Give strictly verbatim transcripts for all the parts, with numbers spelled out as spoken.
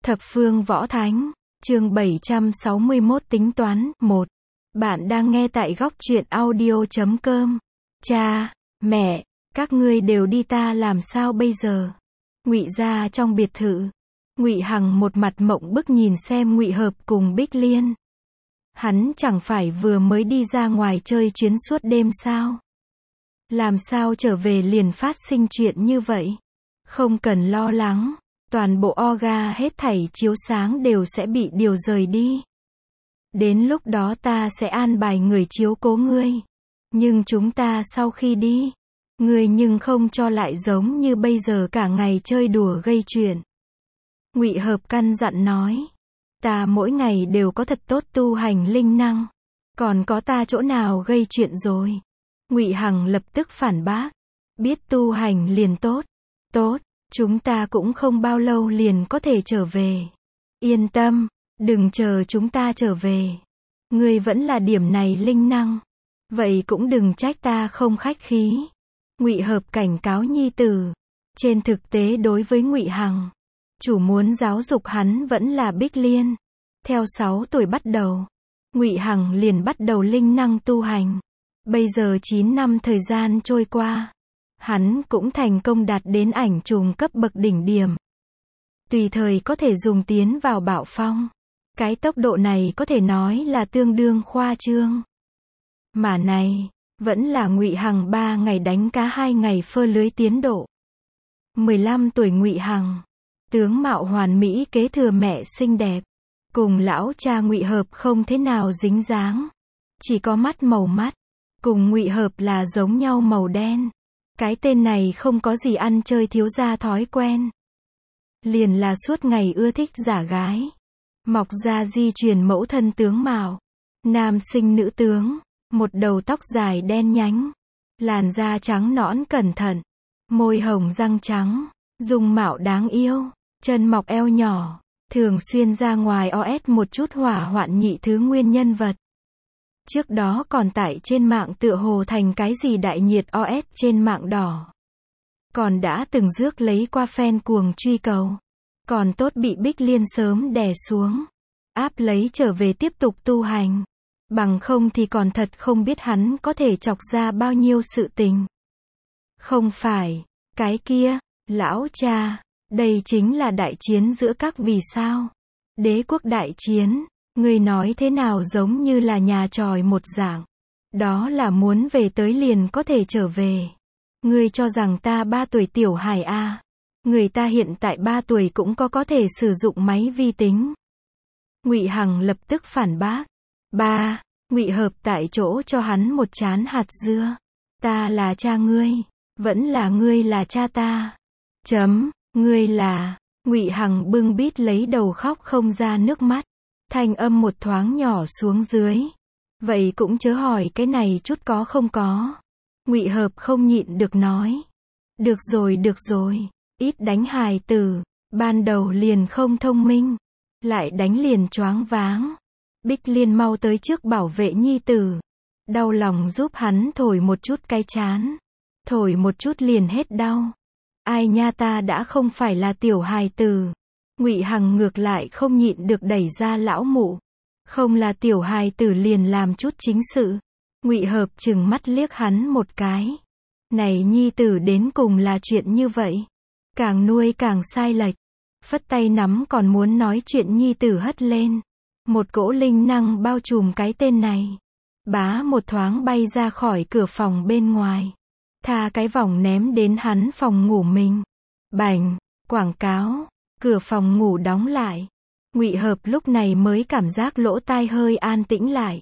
Thập phương võ thánh, chương bảy trăm sáu mươi mốt tính toán, một. Bạn đang nghe tại góc truyện audio chấm com. Cha, mẹ, các ngươi đều đi ta làm sao bây giờ? Ngụy gia trong biệt thự. Ngụy Hằng một mặt mộng bức nhìn xem Ngụy Hợp cùng Bích Liên. Hắn chẳng phải vừa mới đi ra ngoài chơi chuyến suốt đêm sao? Làm sao trở về liền phát sinh chuyện như vậy? Không cần lo lắng, toàn bộ Oga hết thảy chiếu sáng đều sẽ bị điều rời đi. Đến lúc đó ta sẽ an bài người chiếu cố ngươi. Nhưng chúng ta sau khi đi, ngươi nhưng không cho lại giống như bây giờ cả ngày chơi đùa gây chuyện. Ngụy Hợp căn dặn nói, ta mỗi ngày đều có thật tốt tu hành linh năng, còn có ta chỗ nào gây chuyện rồi? Ngụy Hằng lập tức phản bác, biết tu hành liền tốt, tốt, chúng ta cũng không bao lâu liền có thể trở về. Yên tâm, đừng chờ chúng ta trở về. Ngươi vẫn là điểm này linh năng, vậy cũng đừng trách ta không khách khí. Ngụy Hợp cảnh cáo nhi tử. Trên thực tế đối với Ngụy Hằng, chủ muốn giáo dục hắn vẫn là Bích Liên. Theo sáu tuổi bắt đầu, Ngụy Hằng liền bắt đầu linh năng tu hành. Bây giờ chín năm thời gian trôi qua, hắn cũng thành công đạt đến ảnh trùng cấp bậc đỉnh điểm. Tùy thời có thể dùng tiến vào bạo phong. Cái tốc độ này có thể nói là tương đương khoa trương. Mà này, vẫn là Ngụy Hằng ba ngày đánh cá hai ngày phơ lưới tiến độ. mười lăm tuổi Ngụy Hằng, tướng mạo hoàn mỹ kế thừa mẹ xinh đẹp, cùng lão cha Ngụy Hợp không thế nào dính dáng, chỉ có mắt màu mắt, cùng Ngụy Hợp là giống nhau màu đen. Cái tên này không có gì ăn chơi thiếu gia thói quen, liền là suốt ngày ưa thích giả gái, mọc ra di truyền mẫu thân tướng mạo, nam sinh nữ tướng, một đầu tóc dài đen nhánh, làn da trắng nõn cẩn thận, môi hồng răng trắng, dung mạo đáng yêu, chân mọc eo nhỏ, thường xuyên ra ngoài o ét một chút hỏa hoạn nhị thứ nguyên nhân vật. Trước đó còn tải trên mạng tựa hồ thành cái gì đại nhiệt o ét trên mạng đỏ. Còn đã từng rước lấy qua fan cuồng truy cầu. Còn tốt bị Bích Liên sớm đè xuống, áp lấy trở về tiếp tục tu hành. Bằng không thì còn thật không biết hắn có thể chọc ra bao nhiêu sự tình. Không phải, cái kia, lão cha, đây chính là đại chiến giữa các vì sao. Đế quốc đại chiến, ngươi nói thế nào giống như là nhà tròi một dạng. Đó là muốn về tới liền có thể trở về. Ngươi cho rằng ta ba tuổi tiểu hài a? Người ta hiện tại ba tuổi cũng có có thể sử dụng máy vi tính. Ngụy Hằng lập tức phản bác. Ba, Ngụy Hợp tại chỗ cho hắn một chán hạt dưa. Ta là cha ngươi, vẫn là ngươi là cha ta. Chấm, ngươi là, Ngụy Hằng bưng bít lấy đầu khóc không ra nước mắt. Thanh âm một thoáng nhỏ xuống dưới. Vậy cũng chớ hỏi cái này chút có không có. Ngụy Hợp không nhịn được nói. Được rồi được rồi, ít đánh hài tử, ban đầu liền không thông minh, lại đánh liền choáng váng. Bích Liên mau tới trước bảo vệ nhi tử, đau lòng giúp hắn thổi một chút cái chán, thổi một chút liền hết đau. Ai nha, ta đã không phải là tiểu hài tử. Ngụy Hằng ngược lại không nhịn được đẩy ra lão mụ. Không là tiểu hài tử liền làm chút chính sự. Ngụy Hợp trừng mắt liếc hắn một cái. Này nhi tử đến cùng là chuyện như vậy. Càng nuôi càng sai lệch. Phất tay nắm còn muốn nói chuyện nhi tử hất lên. Một cỗ linh năng bao trùm cái tên này. Bá một thoáng bay ra khỏi cửa phòng bên ngoài. Tha cái vòng ném đến hắn phòng ngủ mình. Bành, quảng cáo. Cửa phòng ngủ đóng lại. Ngụy Hợp lúc này mới cảm giác lỗ tai hơi an tĩnh lại.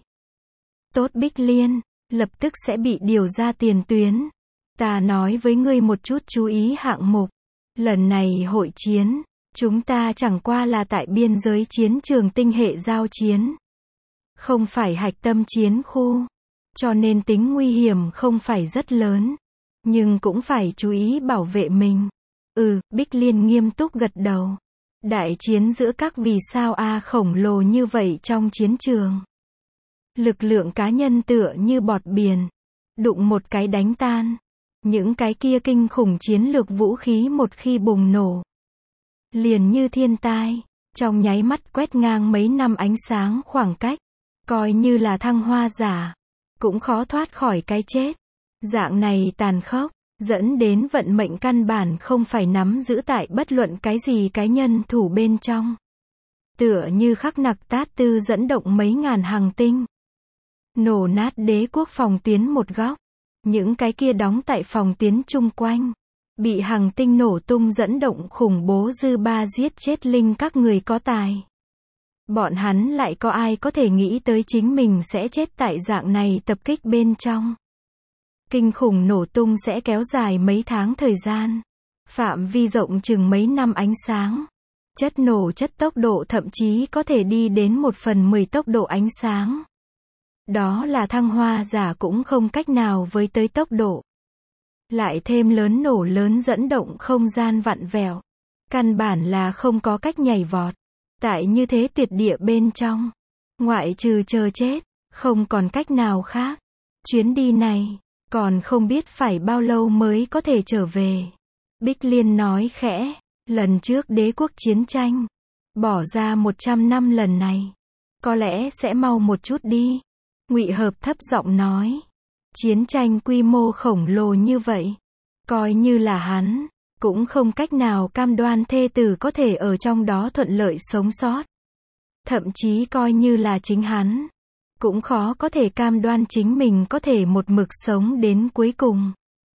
Tốt Bích Liên, lập tức sẽ bị điều ra tiền tuyến. Ta nói với ngươi một chút chú ý hạng mục. Lần này hội chiến, chúng ta chẳng qua là tại biên giới chiến trường tinh hệ giao chiến. Không phải hạch tâm chiến khu. Cho nên tính nguy hiểm không phải rất lớn. Nhưng cũng phải chú ý bảo vệ mình. Ừ, Bích Liên nghiêm túc gật đầu. Đại chiến giữa các vì sao A khổng lồ như vậy trong chiến trường. Lực lượng cá nhân tựa như bọt biển. Đụng một cái đánh tan. Những cái kia kinh khủng chiến lược vũ khí một khi bùng nổ. Liền như thiên tai. trong nháy mắt quét ngang mấy năm ánh sáng khoảng cách, coi như là thăng hoa giả, cũng khó thoát khỏi cái chết. Dạng này tàn khốc, dẫn đến vận mệnh căn bản không phải nắm giữ tại bất luận cái gì cái nhân thủ bên trong. Tựa như khắc nặc tát tư dẫn động mấy ngàn hành tinh, nổ nát đế quốc phòng tuyến một góc, những cái kia đóng tại phòng tuyến chung quanh, bị hành tinh nổ tung dẫn động khủng bố dư ba giết chết linh các người có tài. Bọn hắn lại có ai có thể nghĩ tới chính mình sẽ chết tại dạng này tập kích bên trong. Kinh khủng nổ tung sẽ kéo dài mấy tháng thời gian, phạm vi rộng chừng mấy năm ánh sáng. Chất nổ chất tốc độ thậm chí có thể đi đến một phần mười tốc độ ánh sáng. Đó là thăng hoa giả cũng không cách nào với tới tốc độ. Lại thêm lớn nổ lớn dẫn động không gian vặn vẹo. Căn bản là không có cách nhảy vọt. Tại như thế tuyệt địa bên trong, ngoại trừ chờ chết, không còn cách nào khác. Chuyến đi này, còn không biết phải bao lâu mới có thể trở về. Bích Liên nói khẽ, lần trước đế quốc chiến tranh, bỏ ra một trăm năm lần này, có lẽ sẽ mau một chút đi. Ngụy Hợp thấp giọng nói, chiến tranh quy mô khổng lồ như vậy, coi như là hắn, cũng không cách nào cam đoan thê tử có thể ở trong đó thuận lợi sống sót. Thậm chí coi như là chính hắn, cũng khó có thể cam đoan chính mình có thể một mực sống đến cuối cùng.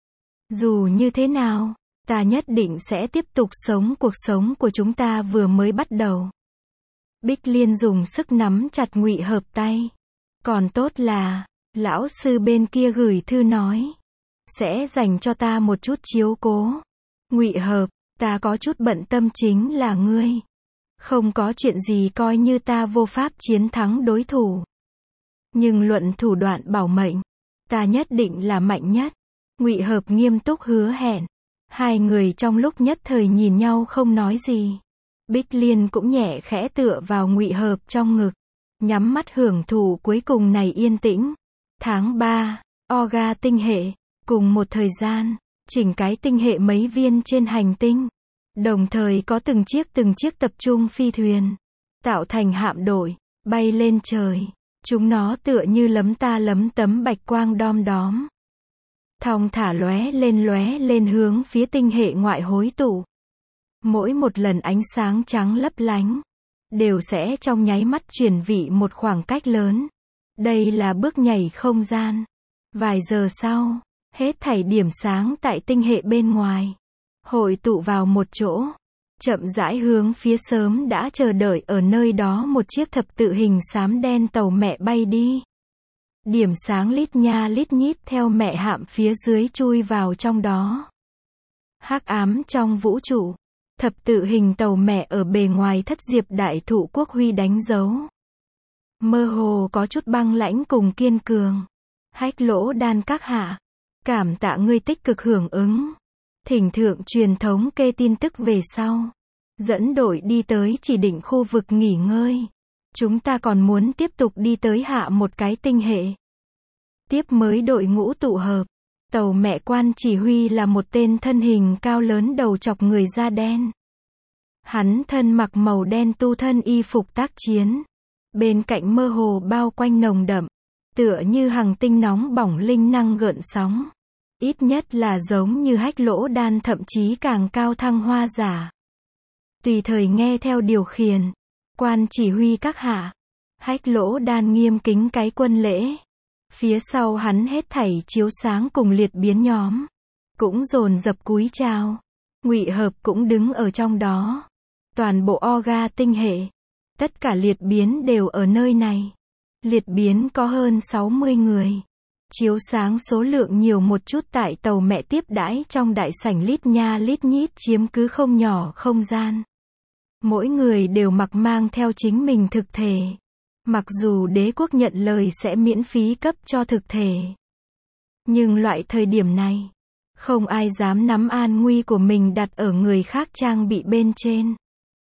Dù như thế nào, ta nhất định sẽ tiếp tục sống cuộc sống của chúng ta vừa mới bắt đầu. Bích Liên dùng sức nắm chặt Ngụy Hợp tay. Còn tốt là, lão sư bên kia gửi thư nói, sẽ dành cho ta một chút chiếu cố. Ngụy Hợp, ta có chút bận tâm chính là ngươi. Không có chuyện gì coi như ta vô pháp chiến thắng đối thủ. Nhưng luận thủ đoạn bảo mệnh, ta nhất định là mạnh nhất. Ngụy Hợp nghiêm túc hứa hẹn. Hai người trong lúc nhất thời nhìn nhau không nói gì. Bích Liên cũng nhẹ khẽ tựa vào Ngụy Hợp trong ngực, nhắm mắt hưởng thụ cuối cùng này yên tĩnh. Tháng ba, Oga tinh hệ, cùng một thời gian, chỉnh cái tinh hệ mấy viên trên hành tinh, đồng thời có từng chiếc từng chiếc tập trung phi thuyền, tạo thành hạm đội, bay lên trời. Chúng nó tựa như lấm ta lấm tấm bạch quang đom đóm, thong thả lóe lên lóe lên hướng phía tinh hệ ngoại hối tụ. Mỗi một lần ánh sáng trắng lấp lánh, đều sẽ trong nháy mắt chuyển vị một khoảng cách lớn. Đây là bước nhảy không gian. Vài giờ sau, hết thảy điểm sáng tại tinh hệ bên ngoài, hội tụ vào một chỗ, chậm rãi hướng phía sớm đã chờ đợi ở nơi đó một chiếc thập tự hình xám đen tàu mẹ bay đi. Điểm sáng lít nha lít nhít theo mẹ hạm phía dưới chui vào trong đó. Hắc ám trong vũ trụ, thập tự hình tàu mẹ ở bề ngoài thất diệp đại thụ quốc huy đánh dấu. Mơ hồ có chút băng lãnh cùng kiên cường. Hách Lỗ Đan các hạ, cảm tạ ngươi tích cực hưởng ứng. Thỉnh thượng truyền thống kê tin tức về sau. Dẫn đội đi tới chỉ định khu vực nghỉ ngơi. Chúng ta còn muốn tiếp tục đi tới hạ một cái tinh hệ. Tiếp mới đội ngũ tụ hợp. Tàu mẹ quan chỉ huy là một tên thân hình cao lớn đầu chọc người da đen. Hắn thân mặc màu đen tu thân y phục tác chiến. Bên cạnh mơ hồ bao quanh nồng đậm, tựa như hành tinh nóng bỏng linh năng gợn sóng. Ít nhất là giống như Hách Lỗ Đan, thậm chí càng cao thăng hoa giả. Tùy thời nghe theo điều khiển. Quan chỉ huy các hạ. Hách Lỗ Đan nghiêm kính cái quân lễ. Phía sau hắn hết thảy chiếu sáng cùng liệt biến nhóm, cũng dồn dập cúi chào. Ngụy Hợp cũng đứng ở trong đó. Toàn bộ Oga tinh hệ, tất cả liệt biến đều ở nơi này. Liệt biến có hơn sáu mươi người. Chiếu sáng số lượng nhiều một chút tại tàu mẹ tiếp đãi trong đại sảnh lít nha lít nhít chiếm cứ không nhỏ không gian. Mỗi người đều mặc mang theo chính mình thực thể. Mặc dù đế quốc nhận lời sẽ miễn phí cấp cho thực thể, nhưng loại thời điểm này, không ai dám nắm an nguy của mình đặt ở người khác trang bị bên trên.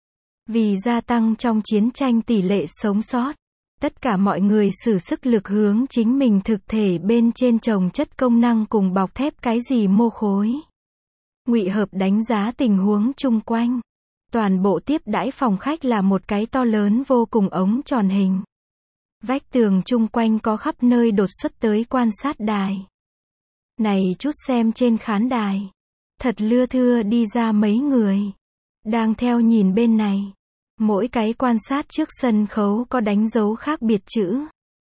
Vì gia tăng trong chiến tranh tỷ lệ sống sót, tất cả mọi người sử sức lực hướng chính mình thực thể bên trên trồng chất công năng cùng bọc thép cái gì mô khối. Ngụy Hợp đánh giá tình huống chung quanh. Toàn bộ tiếp đãi phòng khách là một cái to lớn vô cùng ống tròn hình. Vách tường chung quanh có khắp nơi đột xuất tới quan sát đài. Này chút xem trên khán đài. Thật lưa thưa đi ra mấy người. Đang theo nhìn bên này. Mỗi cái quan sát trước sân khấu có đánh dấu khác biệt chữ.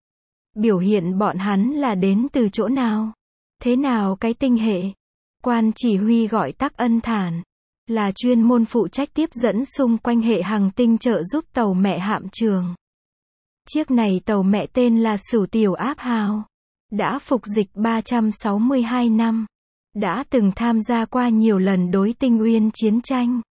Biểu hiện bọn hắn là đến từ chỗ nào? Thế nào cái tinh hệ? Quan chỉ huy gọi Tắc Ân Thản. Là chuyên môn phụ trách tiếp dẫn xung quanh hệ hành tinh trợ giúp tàu mẹ hạm trường. Chiếc này tàu mẹ tên là Sửu Tiểu Áp Hào. Đã phục dịch ba trăm sáu mươi hai năm. Đã từng tham gia qua nhiều lần đối tinh uyên chiến tranh.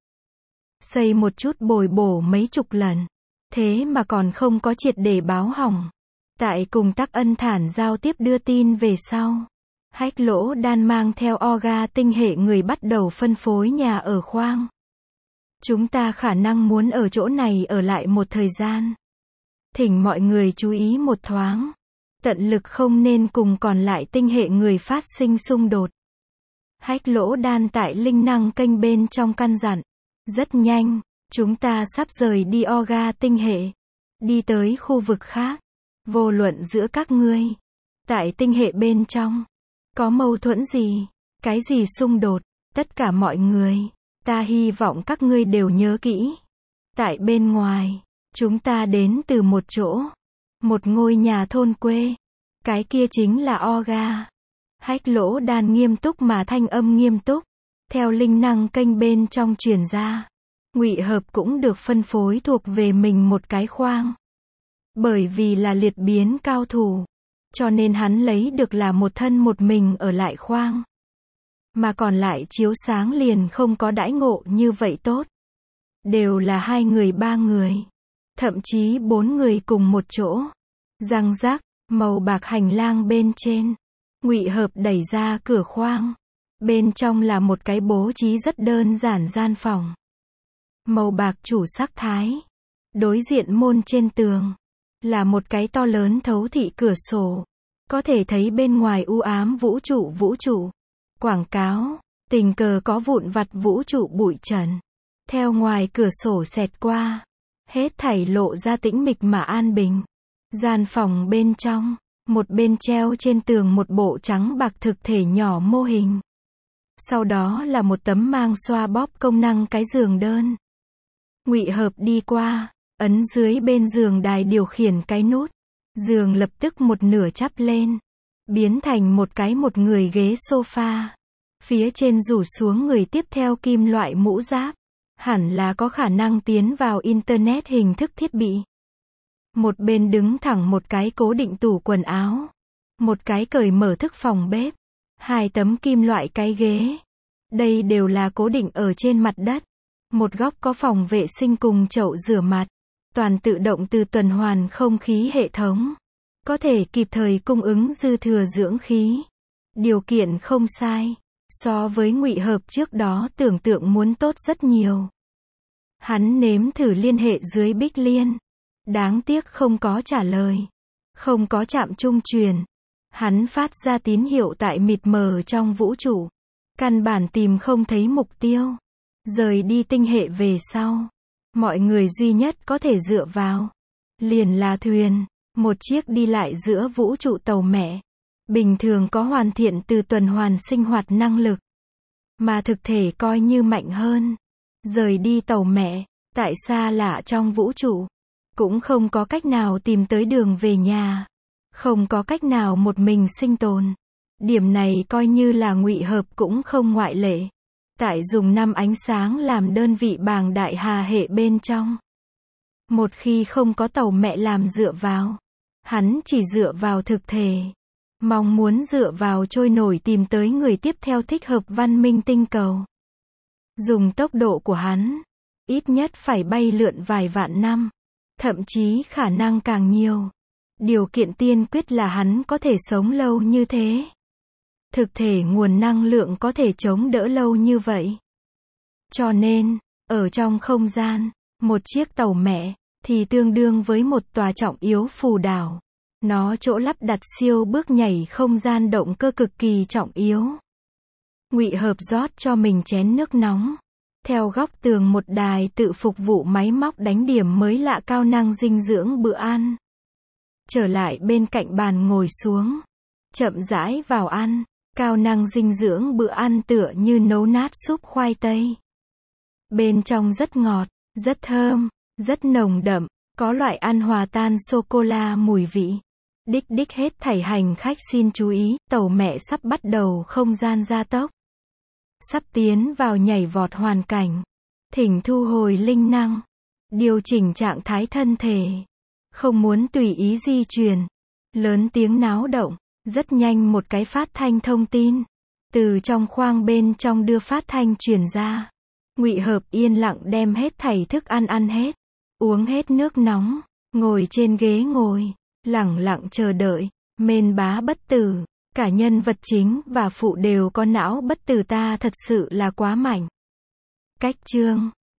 Xây một chút bồi bổ mấy chục lần. Thế mà còn không có triệt để báo hỏng. Tại cùng Tắc Ân Thản giao tiếp đưa tin về sau. Hách Lỗ Đan mang theo Oga tinh hệ người bắt đầu phân phối nhà ở khoang. Chúng ta khả năng muốn ở chỗ này ở lại một thời gian. Thỉnh mọi người chú ý một thoáng. Tận lực không nên cùng còn lại tinh hệ người phát sinh xung đột. Hách Lỗ Đan tại linh năng kênh bên trong căn dặn. Rất nhanh, chúng ta sắp rời đi Oga tinh hệ. Đi tới khu vực khác. Vô luận giữa các ngươi. Tại tinh hệ bên trong. Có mâu thuẫn gì? Cái gì xung đột? Tất cả mọi người. Ta hy vọng các ngươi đều nhớ kỹ. Tại bên ngoài. Chúng ta đến từ một chỗ. Một ngôi nhà thôn quê. Cái kia chính là Oga. Hách Lỗ Đan nghiêm túc mà thanh âm nghiêm túc. Theo linh năng kênh bên trong truyền ra. Ngụy Hợp cũng được phân phối thuộc về mình một cái khoang. Bởi vì là liệt biến cao thủ. Cho nên hắn lấy được là một thân một mình ở lại khoang. Mà còn lại chiếu sáng liền không có đãi ngộ như vậy tốt. Đều là hai người ba người. Thậm chí bốn người cùng một chỗ. Răng rác, màu bạc hành lang bên trên. Ngụy Hợp đẩy ra cửa khoang. Bên trong là một cái bố trí rất đơn giản gian phòng. Màu bạc chủ sắc thái. Đối diện môn trên tường. Là một cái to lớn thấu thị cửa sổ. Có thể thấy bên ngoài u ám vũ trụ vũ trụ. Quảng cáo. Tình cờ có vụn vặt vũ trụ bụi trần. Theo ngoài cửa sổ xẹt qua. Hết thảy lộ ra tĩnh mịch mà an bình. Gian phòng bên trong. Một bên treo trên tường một bộ trắng bạc thực thể nhỏ mô hình. Sau đó là một tấm mang xoa bóp công năng cái giường đơn. Ngụy Hợp đi qua. Ấn dưới bên giường đài điều khiển cái nút. Giường lập tức một nửa chắp lên. Biến thành một cái một người ghế sofa. Phía trên rủ xuống người tiếp theo kim loại mũ giáp. Hẳn là có khả năng tiến vào Internet hình thức thiết bị. Một bên đứng thẳng một cái cố định tủ quần áo. Một cái cởi mở thức phòng bếp. Hai tấm kim loại cái ghế. Đây đều là cố định ở trên mặt đất. Một góc có phòng vệ sinh cùng chậu rửa mặt. Toàn tự động từ tuần hoàn không khí hệ thống. Có thể kịp thời cung ứng dư thừa dưỡng khí. Điều kiện không sai. So với Ngụy Hợp trước đó tưởng tượng muốn tốt rất nhiều. Hắn nếm thử liên hệ dưới Bích Liên. Đáng tiếc không có trả lời. Không có trạm trung truyền. Hắn phát ra tín hiệu tại mịt mờ trong vũ trụ. Căn bản tìm không thấy mục tiêu. Rời đi tinh hệ về sau. Mọi người duy nhất có thể dựa vào. Liền là thuyền. Một chiếc đi lại giữa vũ trụ tàu mẹ. Bình thường có hoàn thiện từ tuần hoàn sinh hoạt năng lực. Mà thực thể coi như mạnh hơn. Rời đi tàu mẹ. Tại xa lạ trong vũ trụ. Cũng không có cách nào tìm tới đường về nhà. Không có cách nào một mình sinh tồn. Điểm này coi như là Ngụy Hợp cũng không ngoại lệ. Tại dùng năm ánh sáng làm đơn vị bảng đại hà hệ bên trong. Một khi không có tàu mẹ làm dựa vào. Hắn chỉ dựa vào thực thể. Mong muốn dựa vào trôi nổi tìm tới người tiếp theo thích hợp văn minh tinh cầu. Dùng tốc độ của hắn. Ít nhất phải bay lượn vài vạn năm. Thậm chí khả năng càng nhiều. Điều kiện tiên quyết là hắn có thể sống lâu như thế. Thực thể nguồn năng lượng có thể chống đỡ lâu như vậy. Cho nên, ở trong không gian, một chiếc tàu mẹ, thì tương đương với một tòa trọng yếu phù đảo. Nó chỗ lắp đặt siêu bước nhảy không gian động cơ cực kỳ trọng yếu. Ngụy Hợp rót cho mình chén nước nóng. Theo góc tường một đài tự phục vụ máy móc đánh điểm mới lạ cao năng dinh dưỡng bữa ăn. Trở lại bên cạnh bàn ngồi xuống. Chậm rãi vào ăn. Cao năng dinh dưỡng bữa ăn tựa như nấu nát súp khoai tây. Bên trong rất ngọt, rất thơm, rất nồng đậm, có loại ăn hòa tan sô-cô-la mùi vị. Đích đích hết thảy hành khách xin chú ý, tàu mẹ sắp bắt đầu không gian gia tốc. Sắp tiến vào nhảy vọt hoàn cảnh. Thỉnh thu hồi linh năng. Điều chỉnh trạng thái thân thể. Không muốn tùy ý di chuyển. Lớn tiếng náo động. Rất nhanh một cái phát thanh thông tin. Từ trong khoang bên trong đưa phát thanh truyền ra. Ngụy Hợp yên lặng đem hết thảy thức ăn ăn hết. Uống hết nước nóng. Ngồi trên ghế ngồi. Lẳng lặng chờ đợi. Mên bá bất tử. Cả nhân vật chính và phụ đều có não bất tử ta thật sự là quá mạnh. Cách chương